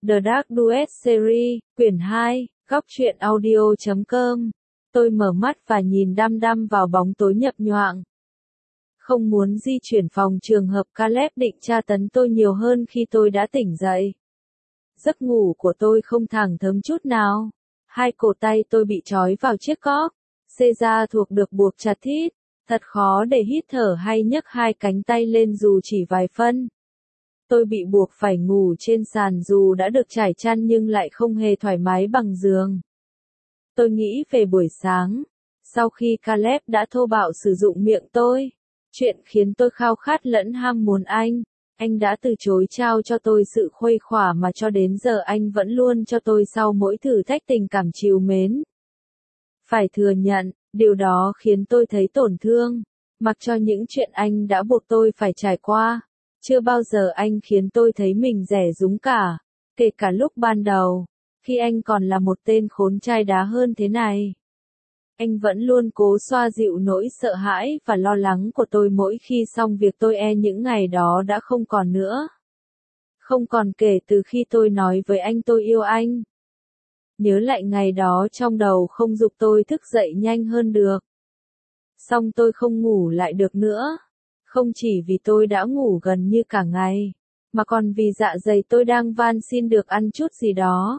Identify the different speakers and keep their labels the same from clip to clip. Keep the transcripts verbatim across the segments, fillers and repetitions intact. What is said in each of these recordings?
Speaker 1: The Dark Duet Series, quyển hai, góc truyện audio chấm com. Tôi mở mắt và nhìn đăm đăm vào bóng tối nhập nhoạng. Không muốn di chuyển phòng trường hợp Caleb định tra tấn tôi nhiều hơn khi tôi đã tỉnh dậy. Giấc ngủ của tôi không thẳng thớm chút nào. Hai cổ tay tôi bị trói vào chiếc cóc. Xê da thuộc được buộc chặt thít. Thật khó để hít thở hay nhấc hai cánh tay lên dù chỉ vài phân. Tôi bị buộc phải ngủ trên sàn dù đã được trải chăn nhưng lại không hề thoải mái bằng giường. Tôi nghĩ về buổi sáng, sau khi Caleb đã thô bạo sử dụng miệng tôi, chuyện khiến tôi khao khát lẫn ham muốn anh. Anh đã từ chối trao cho tôi sự khuây khỏa mà cho đến giờ anh vẫn luôn cho tôi sau mỗi thử thách tình cảm trìu mến. Phải thừa nhận, điều đó khiến tôi thấy tổn thương, mặc cho những chuyện anh đã buộc tôi phải trải qua. Chưa bao giờ anh khiến tôi thấy mình rẻ rúng cả, kể cả lúc ban đầu, khi anh còn là một tên khốn chai đá hơn thế này. Anh vẫn luôn cố xoa dịu nỗi sợ hãi và lo lắng của tôi mỗi khi xong việc tôi e những ngày đó đã không còn nữa. Không còn kể từ khi tôi nói với anh tôi yêu anh. Nhớ lại ngày đó trong đầu không giục tôi thức dậy nhanh hơn được. Xong tôi không ngủ lại được nữa. Không chỉ vì tôi đã ngủ gần như cả ngày, mà còn vì dạ dày tôi đang van xin được ăn chút gì đó.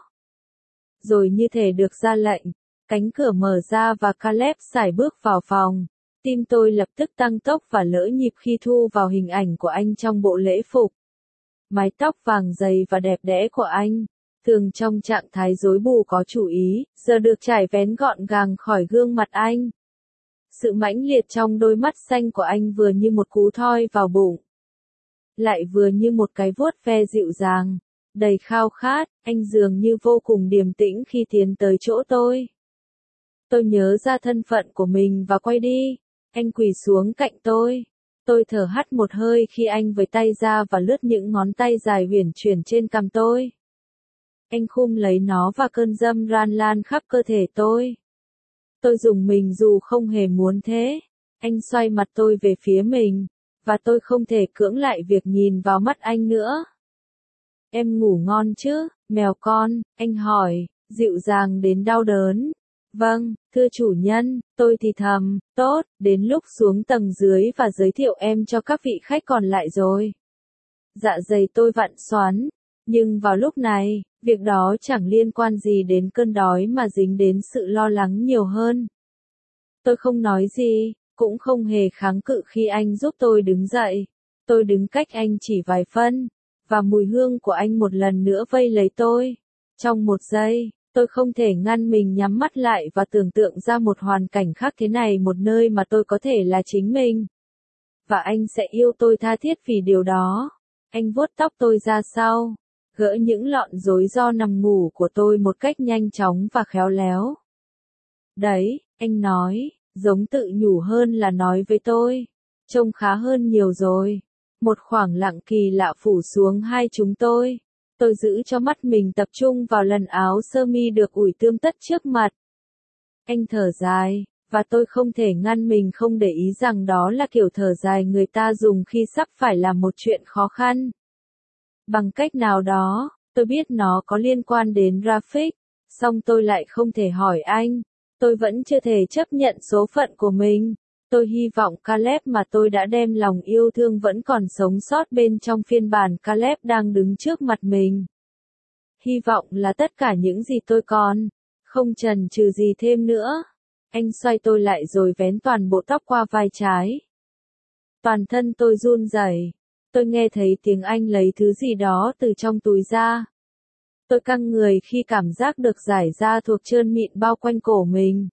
Speaker 1: Rồi như thể được ra lệnh, cánh cửa mở ra và Caleb sải bước vào phòng. Tim tôi lập tức tăng tốc và lỡ nhịp khi thu vào hình ảnh của anh trong bộ lễ phục. Mái tóc vàng dày và đẹp đẽ của anh, thường trong trạng thái rối bù có chủ ý, giờ được trải vén gọn gàng khỏi gương mặt anh. Sự mãnh liệt trong đôi mắt xanh của anh vừa như một cú thoi vào bụng, lại vừa như một cái vuốt ve dịu dàng, đầy khao khát. Anh dường như vô cùng điềm tĩnh khi tiến tới chỗ tôi. Tôi nhớ ra thân phận của mình và quay đi. Anh quỳ xuống cạnh tôi. Tôi thở hắt một hơi khi anh với tay ra và lướt những ngón tay dài uyển chuyển trên cằm tôi. Anh khum lấy nó và cơn dâm ran lan khắp cơ thể tôi. Tôi rùng mình dù không hề muốn thế. Anh xoay mặt tôi về phía mình, và tôi không thể cưỡng lại việc nhìn vào mắt anh nữa. Em ngủ ngon chứ, mèo con, anh hỏi, dịu dàng đến đau đớn. Vâng, thưa chủ nhân, tôi thì thầm, tốt, đến lúc xuống tầng dưới và giới thiệu em cho các vị khách còn lại rồi. Dạ dày tôi vặn xoắn, nhưng vào lúc này, việc đó chẳng liên quan gì đến cơn đói mà dính đến sự lo lắng nhiều hơn. Tôi không nói gì, cũng không hề kháng cự khi anh giúp tôi đứng dậy. Tôi đứng cách anh chỉ vài phân, và mùi hương của anh một lần nữa vây lấy tôi. Trong một giây, tôi không thể ngăn mình nhắm mắt lại và tưởng tượng ra một hoàn cảnh khác thế này, một nơi mà tôi có thể là chính mình. Và anh sẽ yêu tôi tha thiết vì điều đó. Anh vuốt tóc tôi ra sau, gỡ những lọn rối do nằm ngủ của tôi một cách nhanh chóng và khéo léo. Đấy, anh nói, giống tự nhủ hơn là nói với tôi. Trông khá hơn nhiều rồi. Một khoảng lặng kỳ lạ phủ xuống hai chúng tôi. Tôi giữ cho mắt mình tập trung vào lần áo sơ mi được ủi tươm tất trước mặt. Anh thở dài, và tôi không thể ngăn mình không để ý rằng đó là kiểu thở dài người ta dùng khi sắp phải làm một chuyện khó khăn. Bằng cách nào đó, tôi biết nó có liên quan đến Rafik, song tôi lại không thể hỏi anh. Tôi vẫn chưa thể chấp nhận số phận của mình. Tôi hy vọng Caleb mà tôi đã đem lòng yêu thương vẫn còn sống sót bên trong phiên bản Caleb đang đứng trước mặt mình. Hy vọng là tất cả những gì tôi còn, không chần chừ gì thêm nữa. Anh xoay tôi lại rồi vén toàn bộ tóc qua vai trái. Toàn thân tôi run rẩy. Tôi nghe thấy tiếng anh lấy thứ gì đó từ trong túi ra. Tôi căng người khi cảm giác được giải da thuộc trơn mịn bao quanh cổ mình.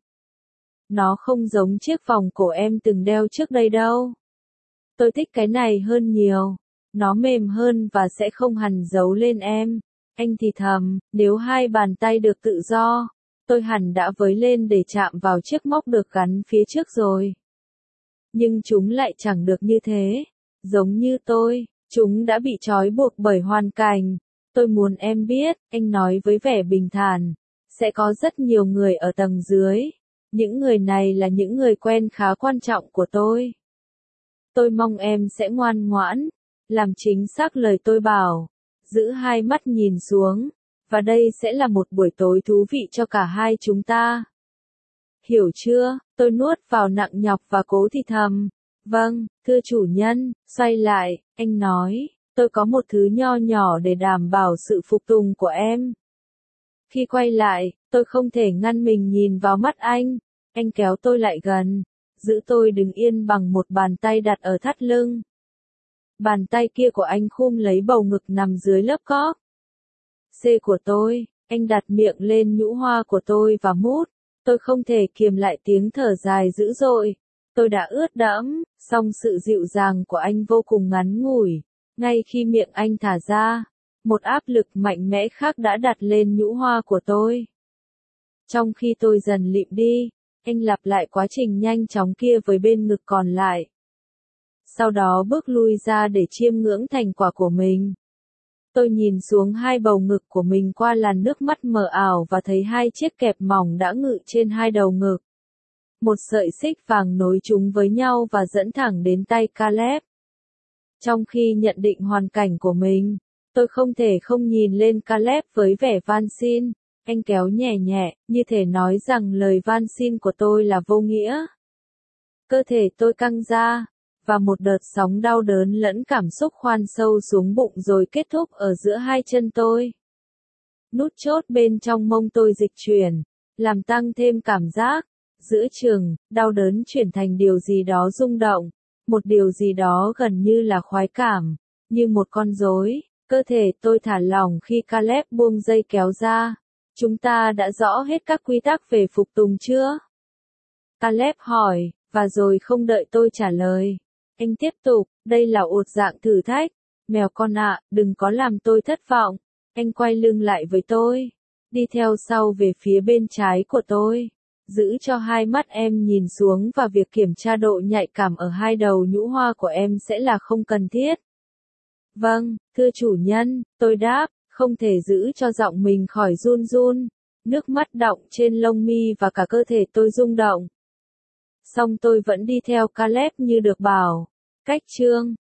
Speaker 1: Nó không giống chiếc vòng cổ em từng đeo trước đây đâu. Tôi thích cái này hơn nhiều. Nó mềm hơn và sẽ không hằn dấu lên em. Anh thì thầm, nếu hai bàn tay được tự do, tôi hẳn đã với lên để chạm vào chiếc móc được gắn phía trước rồi. Nhưng chúng lại chẳng được như thế. Giống như tôi, chúng đã bị trói buộc bởi hoàn cảnh. Tôi muốn em biết, anh nói với vẻ bình thản, sẽ có rất nhiều người ở tầng dưới. Những người này là những người quen khá quan trọng của tôi. Tôi mong em sẽ ngoan ngoãn, làm chính xác lời tôi bảo, giữ hai mắt nhìn xuống, Và đây sẽ là một buổi tối thú vị cho cả hai chúng ta. Hiểu chưa? Tôi nuốt vào nặng nhọc và cố thì thầm. Vâng, thưa chủ nhân. Xoay lại, anh nói, tôi có một thứ nho nhỏ để đảm bảo sự phục tùng của em. Khi quay lại, tôi không thể ngăn mình nhìn vào mắt anh. Anh kéo tôi lại gần, giữ tôi đứng yên bằng một bàn tay đặt ở thắt lưng. Bàn tay kia của anh khum lấy bầu ngực nằm dưới lớp cóp. C của tôi, anh đặt miệng lên nhũ hoa của tôi và mút. Tôi không thể kiềm lại tiếng thở dài dữ dội. Tôi đã ướt đẫm, song sự dịu dàng của anh vô cùng ngắn ngủi. Ngay khi miệng anh thả ra, một áp lực mạnh mẽ khác đã đặt lên nhũ hoa của tôi. Trong khi tôi dần lịm đi, anh lặp lại quá trình nhanh chóng kia với bên ngực còn lại. Sau đó bước lui ra để chiêm ngưỡng thành quả của mình. Tôi nhìn xuống hai bầu ngực của mình qua làn nước mắt mờ ảo và thấy hai chiếc kẹp mỏng đã ngự trên hai đầu ngực. Một sợi xích vàng nối chúng với nhau và dẫn thẳng đến tay Caleb. Trong khi nhận định hoàn cảnh của mình, tôi không thể không nhìn lên Caleb với vẻ van xin. Anh kéo nhẹ nhẹ, như thể nói rằng lời van xin của tôi là vô nghĩa. Cơ thể tôi căng ra, và một đợt sóng đau đớn lẫn cảm xúc khoan sâu xuống bụng rồi kết thúc ở giữa hai chân tôi. Nút chốt bên trong mông tôi dịch chuyển, làm tăng thêm cảm giác. Giữa chừng, đau đớn chuyển thành điều gì đó rung động, một điều gì đó gần như là khoái cảm, như một con rối. Cơ thể tôi thả lỏng khi Caleb buông dây kéo ra. Chúng ta đã rõ hết các quy tắc về phục tùng chưa? Caleb hỏi, và rồi không đợi tôi trả lời. Anh tiếp tục, đây là một dạng thử thách. Mèo con ạ, đừng có làm tôi thất vọng. Anh quay lưng lại với tôi, đi theo sau về phía bên trái của tôi. Giữ cho hai mắt em nhìn xuống và việc kiểm tra độ nhạy cảm ở hai đầu nhũ hoa của em sẽ là không cần thiết. Vâng, thưa chủ nhân, tôi đáp, không thể giữ cho giọng mình khỏi run run. Nước mắt đọng trên lông mi và cả cơ thể tôi rung động. Song tôi vẫn đi theo Caleb như được bảo. Cách chương